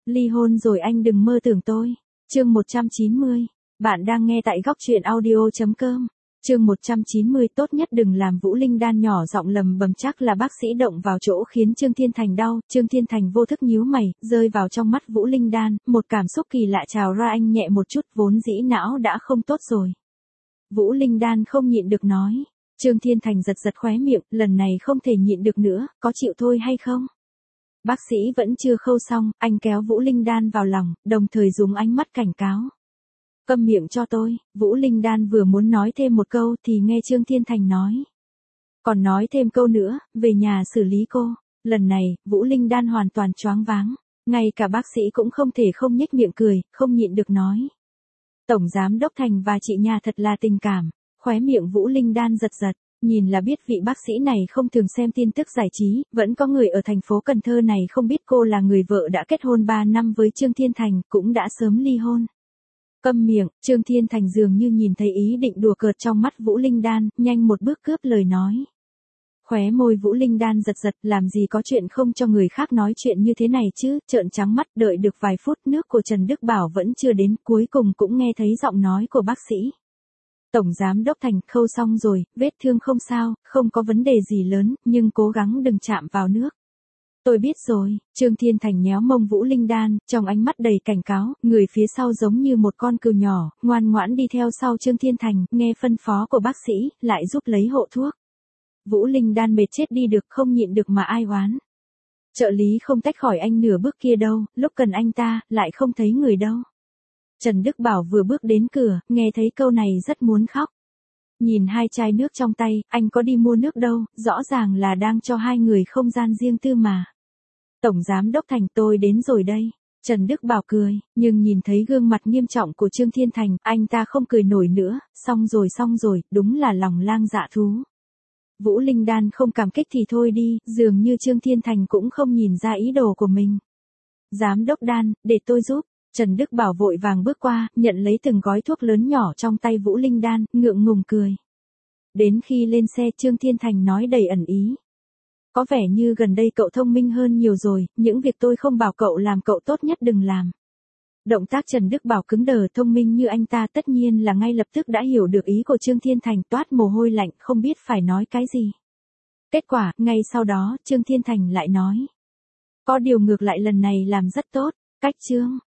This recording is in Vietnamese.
Ly hôn rồi anh đừng mơ tưởng tôi. Chương 190. Bạn đang nghe tại góc truyện audio.com. Chương 190. Tốt nhất đừng làm. Vũ Linh Đan nhỏ giọng lầm bầm, chắc là bác sĩ động vào chỗ khiến Trương Thiên Thành đau. Trương Thiên Thành vô thức nhíu mày, rơi vào trong mắt Vũ Linh Đan, một cảm xúc kỳ lạ trào ra, anh nhẹ một chút, vốn dĩ não đã không tốt rồi. Vũ Linh Đan không nhịn được nói. Trương Thiên Thành giật giật khóe miệng, lần này không thể nhịn được nữa, có chịu thôi hay không? Bác sĩ vẫn chưa khâu xong, anh kéo Vũ Linh Đan vào lòng, đồng thời dùng ánh mắt cảnh cáo. Câm miệng cho tôi. Vũ Linh Đan vừa muốn nói thêm một câu thì nghe Trương Thiên Thành nói. Còn nói thêm câu nữa, về nhà xử lý cô. Lần này, Vũ Linh Đan hoàn toàn choáng váng. Ngay cả bác sĩ cũng không thể không nhếch miệng cười, không nhịn được nói. Tổng Giám Đốc Thành và chị nhà thật là tình cảm. Khóe miệng Vũ Linh Đan giật giật. Nhìn là biết vị bác sĩ này không thường xem tin tức giải trí, vẫn có người ở thành phố Cần Thơ này không biết cô là người vợ đã kết hôn 3 năm với Trương Thiên Thành, cũng đã sớm ly hôn. Câm miệng. Trương Thiên Thành dường như nhìn thấy ý định đùa cợt trong mắt Vũ Linh Đan, nhanh một bước cướp lời nói. Khóe môi Vũ Linh Đan giật giật, làm gì có chuyện không cho người khác nói chuyện như thế này chứ, trợn trắng mắt, đợi được vài phút nước của Trần Đức Bảo vẫn chưa đến, cuối cùng cũng nghe thấy giọng nói của bác sĩ. Tổng Giám Đốc Thành, khâu xong rồi, vết thương không sao, không có vấn đề gì lớn, nhưng cố gắng đừng chạm vào nước. Tôi biết rồi. Trương Thiên Thành nhéo mông Vũ Linh Đan, trong ánh mắt đầy cảnh cáo, người phía sau giống như một con cừu nhỏ, ngoan ngoãn đi theo sau Trương Thiên Thành, nghe phân phó của bác sĩ, lại giúp lấy hộ thuốc. Vũ Linh Đan mệt chết đi được, không nhịn được mà ai oán. Trợ lý không tách khỏi anh nửa bước kia đâu, lúc cần anh ta, lại không thấy người đâu. Trần Đức Bảo vừa bước đến cửa, nghe thấy câu này rất muốn khóc. Nhìn hai chai nước trong tay, anh có đi mua nước đâu, rõ ràng là đang cho hai người không gian riêng tư mà. Tổng Giám Đốc Thành, tôi đến rồi đây. Trần Đức Bảo cười, nhưng nhìn thấy gương mặt nghiêm trọng của Trương Thiên Thành, anh ta không cười nổi nữa, xong rồi, đúng là lòng lang dạ thú. Vũ Linh Đan không cảm kích thì thôi đi, dường như Trương Thiên Thành cũng không nhìn ra ý đồ của mình. Giám Đốc Đan, để tôi giúp. Trần Đức Bảo vội vàng bước qua, nhận lấy từng gói thuốc lớn nhỏ trong tay Vũ Linh Đan, ngượng ngùng cười. Đến khi lên xe, Trương Thiên Thành nói đầy ẩn ý. Có vẻ như gần đây cậu thông minh hơn nhiều rồi, những việc tôi không bảo cậu làm cậu tốt nhất đừng làm. Động tác Trần Đức Bảo cứng đờ, thông minh như anh ta tất nhiên là ngay lập tức đã hiểu được ý của Trương Thiên Thành, toát mồ hôi lạnh, không biết phải nói cái gì. Kết quả, ngay sau đó, Trương Thiên Thành lại nói. Có điều ngược lại lần này làm rất tốt, cách Trương